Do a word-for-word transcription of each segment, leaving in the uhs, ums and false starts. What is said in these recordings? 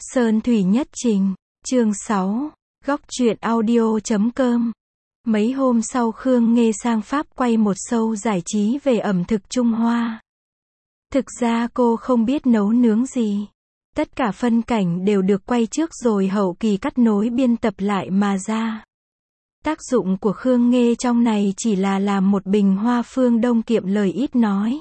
Sơn Thủy Nhất Trình, chương sáu, góc truyện audio chấm com. Mấy hôm sau Khương Nghê sang Pháp quay một show giải trí về ẩm thực Trung Hoa. Thực ra cô không biết nấu nướng gì. Tất cả phân cảnh đều được quay trước rồi hậu kỳ cắt nối biên tập lại mà ra. Tác dụng của Khương Nghê trong này chỉ là làm một bình hoa phương đông kiệm lời ít nói.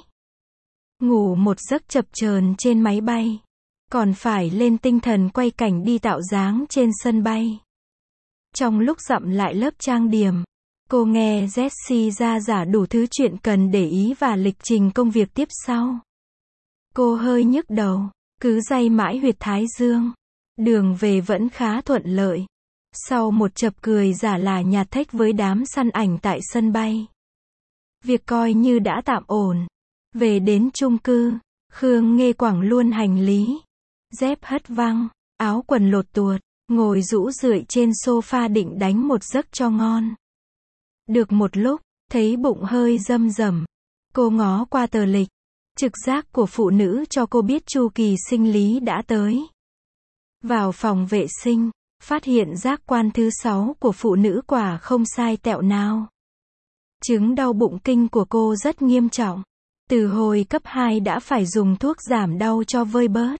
Ngủ một giấc chập chờn trên máy bay. Còn phải lên tinh thần quay cảnh đi tạo dáng trên sân bay. Trong lúc dặm lại lớp trang điểm, cô nghe Jessie ra giả đủ thứ chuyện cần để ý và lịch trình công việc tiếp sau. Cô hơi nhức đầu, cứ day mãi huyệt thái dương. Đường về vẫn khá thuận lợi. Sau một chập cười giả là nhạt thách với đám săn ảnh tại sân bay. Việc coi như đã tạm ổn. Về đến chung cư, Khương Nghê quẳng luôn hành lý. Dép hất văng, áo quần lột tuột, ngồi rũ rượi trên sofa định đánh một giấc cho ngon. Được một lúc, thấy bụng hơi râm rẩm. Cô ngó qua tờ lịch. Trực giác của phụ nữ cho cô biết chu kỳ sinh lý đã tới. Vào phòng vệ sinh, phát hiện giác quan thứ sáu của phụ nữ quả không sai tẹo nào. Chứng đau bụng kinh của cô rất nghiêm trọng. Từ hồi cấp hai đã phải dùng thuốc giảm đau cho vơi bớt.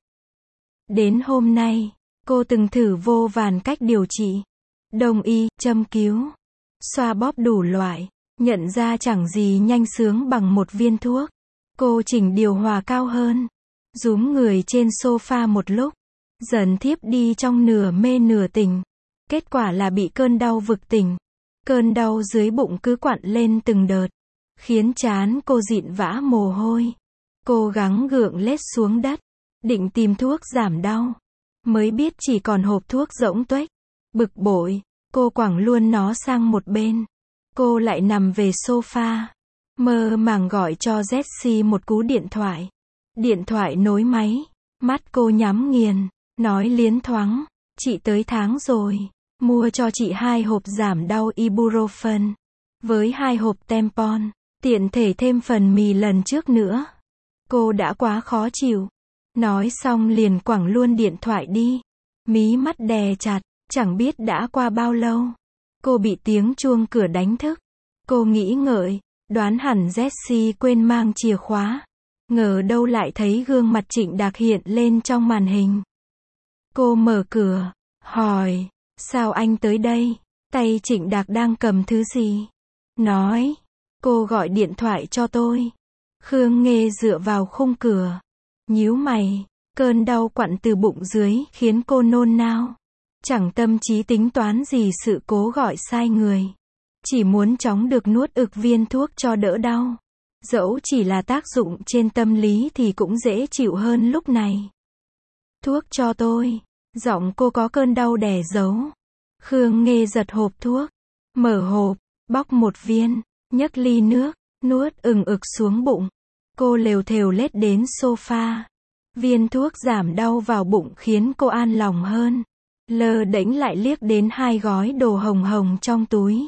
Đến hôm nay, cô từng thử vô vàn cách điều trị. Đông y, châm cứu, xoa bóp đủ loại, nhận ra chẳng gì nhanh sướng bằng một viên thuốc. Cô chỉnh điều hòa cao hơn, rúm người trên sofa một lúc, dần thiếp đi trong nửa mê nửa tỉnh. Kết quả là bị cơn đau vực tỉnh. Cơn đau dưới bụng cứ quặn lên từng đợt, khiến trán cô dịn vã mồ hôi. Cố gắng gượng lết xuống đất, định tìm thuốc giảm đau. Mới biết chỉ còn hộp thuốc rỗng tuếch. Bực bội, cô quẳng luôn nó sang một bên. Cô lại nằm về sofa, mơ màng gọi cho Jessie một cú điện thoại. Điện thoại nối máy, mắt cô nhắm nghiền, nói liến thoáng, chị tới tháng rồi, mua cho chị hai hộp giảm đau ibuprofen, với hai hộp tampon, tiện thể thêm phần mì lần trước nữa. Cô đã quá khó chịu. Nói xong liền quẳng luôn điện thoại đi. Mí mắt đè chặt, chẳng biết đã qua bao lâu. Cô bị tiếng chuông cửa đánh thức. Cô nghĩ ngợi, đoán hẳn Jessie quên mang chìa khóa. Ngờ đâu lại thấy gương mặt Trịnh Đạc hiện lên trong màn hình. Cô mở cửa, hỏi, sao anh tới đây? Tay Trịnh Đạc đang cầm thứ gì? Nói, cô gọi điện thoại cho tôi. Khương Nghê dựa vào khung cửa. Nhíu mày, cơn đau quặn từ bụng dưới khiến cô nôn nao. Chẳng tâm trí tính toán gì sự cố gọi sai người. Chỉ muốn chóng được nuốt ực viên thuốc cho đỡ đau. Dẫu chỉ là tác dụng trên tâm lý thì cũng dễ chịu hơn lúc này. Thuốc cho tôi. Giọng cô có cơn đau đè giấu. Khương Nghê giật hộp thuốc. Mở hộp, bóc một viên, nhấc ly nước, nuốt ừng ực xuống bụng. Cô lều thều lết đến sofa. Viên thuốc giảm đau vào bụng khiến cô an lòng hơn. Lơ đễnh lại liếc đến hai gói đồ hồng hồng trong túi.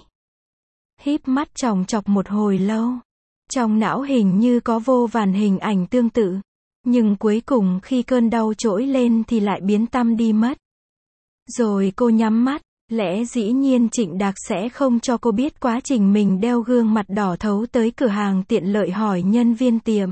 Híp mắt chòng chọc một hồi lâu. Trong não hình như có vô vàn hình ảnh tương tự. Nhưng cuối cùng khi cơn đau trỗi lên thì lại biến tăm đi mất. Rồi cô nhắm mắt. Lẽ dĩ nhiên Trịnh Đạc sẽ không cho cô biết quá trình mình đeo gương mặt đỏ thấu tới cửa hàng tiện lợi hỏi nhân viên tiệm.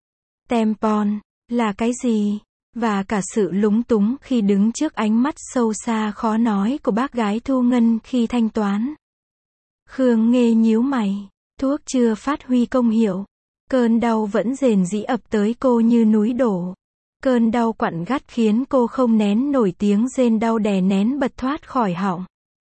Tampon, là cái gì? Và cả sự lúng túng khi đứng trước ánh mắt sâu xa khó nói của bác gái Thu Ngân khi thanh toán. Khương Nghê nhíu mày, thuốc chưa phát huy công hiệu. Cơn đau vẫn rền rĩ ập tới cô như núi đổ. Cơn đau quặn gắt khiến cô không nén nổi tiếng rên đau đè nén bật thoát khỏi họng.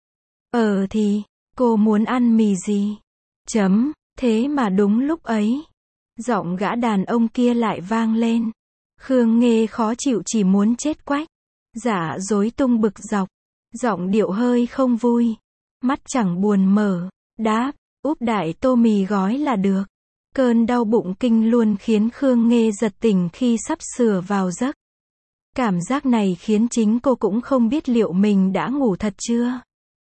Ờ thì, cô muốn ăn mì gì? Chấm, thế mà đúng lúc ấy. Giọng gã đàn ông kia lại vang lên. Khương Nghê khó chịu chỉ muốn chết quách. Giả dối tung bực dọc. Giọng điệu hơi không vui. Mắt chẳng buồn mở. Đáp, úp đại tô mì gói là được. Cơn đau bụng kinh luôn khiến Khương Nghê giật tỉnh khi sắp sửa vào giấc. Cảm giác này khiến chính cô cũng không biết liệu mình đã ngủ thật chưa.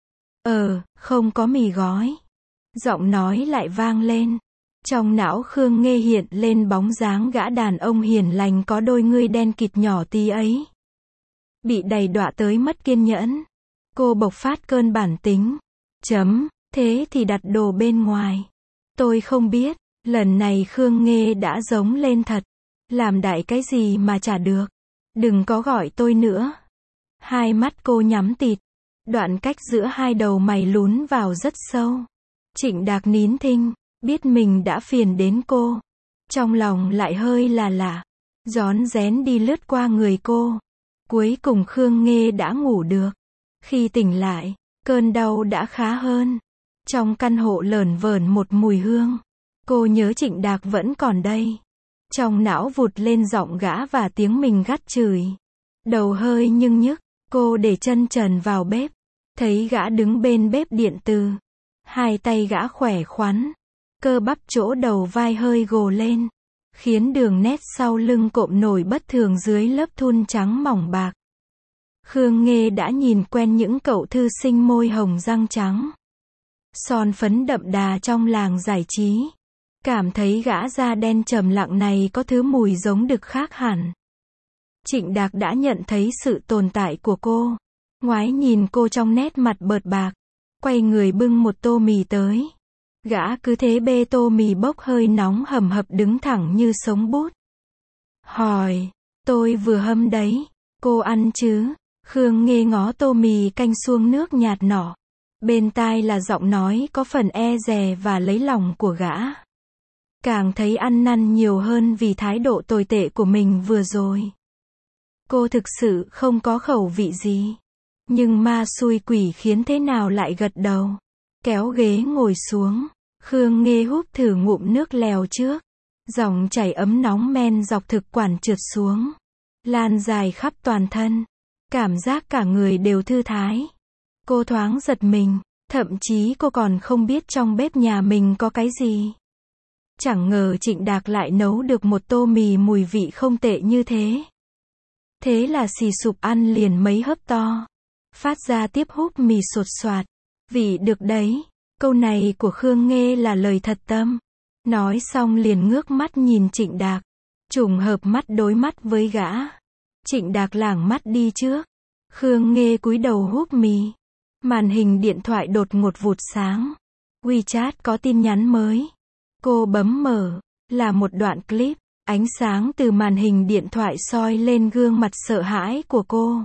Ờ, không có mì gói. Giọng nói lại vang lên. Trong não Khương Nghê hiện lên bóng dáng gã đàn ông hiền lành có đôi ngươi đen kịt nhỏ tí ấy. bị đầy đọa tới mất kiên nhẫn. Cô bộc phát cơn bản tính. Chấm, thế thì đặt đồ bên ngoài. Tôi không biết, lần này Khương Nghê đã giống lên thật. Làm đại cái gì mà chả được. Đừng có gọi tôi nữa. Hai mắt cô nhắm tịt. Đoạn cách giữa hai đầu mày lún vào rất sâu. Trịnh Đạc nín thinh, biết mình đã phiền đến cô. Trong lòng lại hơi là lạ. Rón rén đi lướt qua người cô. Cuối cùng Khương Nghê đã ngủ được. Khi tỉnh lại, cơn đau đã khá hơn. Trong căn hộ lởn vởn một mùi hương. Cô nhớ Trịnh Đạc vẫn còn đây. Trong não vụt lên giọng gã và tiếng mình gắt chửi. Đầu hơi nhưng nhức, cô để chân trần vào bếp. Thấy gã đứng bên bếp điện từ. Hai tay gã khỏe khoắn. Cơ bắp chỗ đầu vai hơi gồ lên. Khiến đường nét sau lưng cộm nổi bất thường dưới lớp thun trắng mỏng bạc. Khương Nghê đã nhìn quen những cậu thư sinh môi hồng răng trắng. Son phấn đậm đà trong làng giải trí. Cảm thấy gã da đen trầm lặng này có thứ mùi giống đực khác hẳn. Trịnh Đạc đã nhận thấy sự tồn tại của cô. Ngoái nhìn cô trong nét mặt bợt bạc. Quay người bưng một tô mì tới. Gã cứ thế bê tô mì bốc hơi nóng hầm hập đứng thẳng như sống bút. Hỏi, tôi vừa hâm đấy, cô ăn chứ? Khương Nghê ngó tô mì canh xuông nước nhạt nọ. Bên tai là giọng nói có phần e dè và lấy lòng của gã. Càng thấy ăn năn nhiều hơn vì thái độ tồi tệ của mình vừa rồi. Cô thực sự không có khẩu vị gì. Nhưng ma xui quỷ khiến thế nào lại gật đầu. Kéo ghế ngồi xuống. Khương Nghê húp thử ngụm nước lèo trước. Dòng chảy ấm nóng men dọc thực quản trượt xuống. Lan dài khắp toàn thân. Cảm giác cả người đều thư thái. Cô thoáng giật mình. Thậm chí cô còn không biết trong bếp nhà mình có cái gì. Chẳng ngờ Trịnh Đạc lại nấu được một tô mì mùi vị không tệ như thế. Thế là xì sụp ăn liền mấy hớp to. Phát ra tiếp húp mì sột soạt. Vị được đấy. Câu này của Khương Nghê là lời thật tâm. Nói xong liền ngước mắt nhìn Trịnh Đạc. Trùng hợp mắt đối mắt với gã. Trịnh Đạc lảng mắt đi trước. Khương Nghê cúi đầu húp mì. Màn hình điện thoại đột ngột vụt sáng. WeChat có tin nhắn mới. Cô bấm mở. Là một đoạn clip. Ánh sáng từ màn hình điện thoại soi lên gương mặt sợ hãi của cô.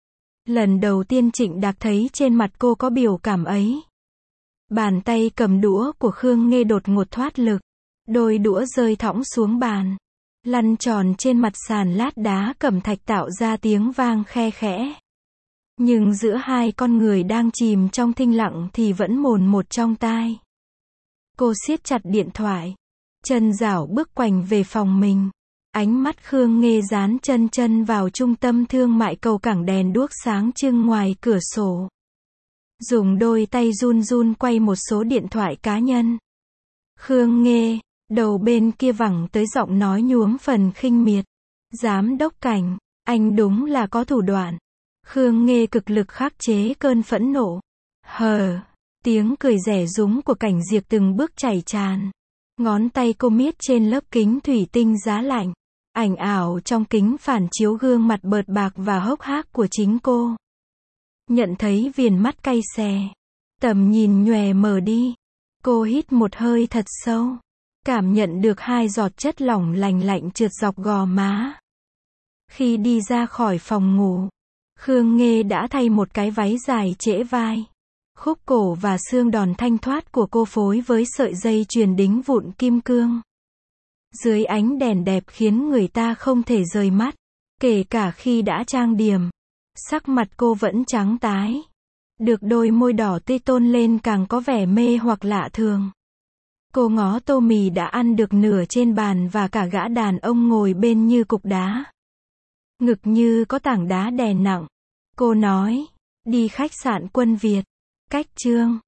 Lần đầu tiên Trịnh Đạc thấy trên mặt cô có biểu cảm ấy. Bàn tay cầm đũa của Khương Nghê đột ngột thoát lực. Đôi đũa rơi thõng xuống bàn. Lăn tròn trên mặt sàn lát đá cẩm thạch tạo ra tiếng vang khe khẽ. Nhưng giữa hai con người đang chìm trong thinh lặng thì vẫn mồn một trong tai. Cô siết chặt điện thoại. Chân rảo bước quành về phòng mình. Ánh mắt Khương Nghê dán chân chân vào trung tâm thương mại cầu cảng đèn đuốc sáng trưng ngoài cửa sổ. Dùng đôi tay run run quay một số điện thoại cá nhân. Khương Nghê, đầu bên kia vẳng tới giọng nói nhuốm phần khinh miệt. Giám đốc Cảnh, anh đúng là có thủ đoạn. Khương Nghê cực lực khắc chế cơn phẫn nộ. Hờ, tiếng cười rẻ rúng của Cảnh Diệp từng bước chảy tràn. Ngón tay cô miết trên lớp kính thủy tinh giá lạnh. Ảnh ảo trong kính phản chiếu gương mặt bợt bạc và hốc hác của chính cô. Nhận thấy viền mắt cay xè. Tầm nhìn nhòe mờ đi. Cô hít một hơi thật sâu. Cảm nhận được hai giọt chất lỏng lành lạnh trượt dọc gò má. Khi đi ra khỏi phòng ngủ, Khương Nghê đã thay một cái váy dài trễ vai. Khúc cổ và xương đòn thanh thoát của cô phối với sợi dây chuyền đính vụn kim cương. Dưới ánh đèn đẹp khiến người ta không thể rời mắt. Kể cả khi đã trang điểm. Sắc mặt cô vẫn trắng tái. Được đôi môi đỏ tươi tôn lên càng có vẻ mê hoặc lạ thường. Cô ngó tô mì đã ăn được nửa trên bàn và cả gã đàn ông ngồi bên như cục đá. Ngực như có tảng đá đè nặng. Cô nói, đi khách sạn Quân Việt. Cách Trương.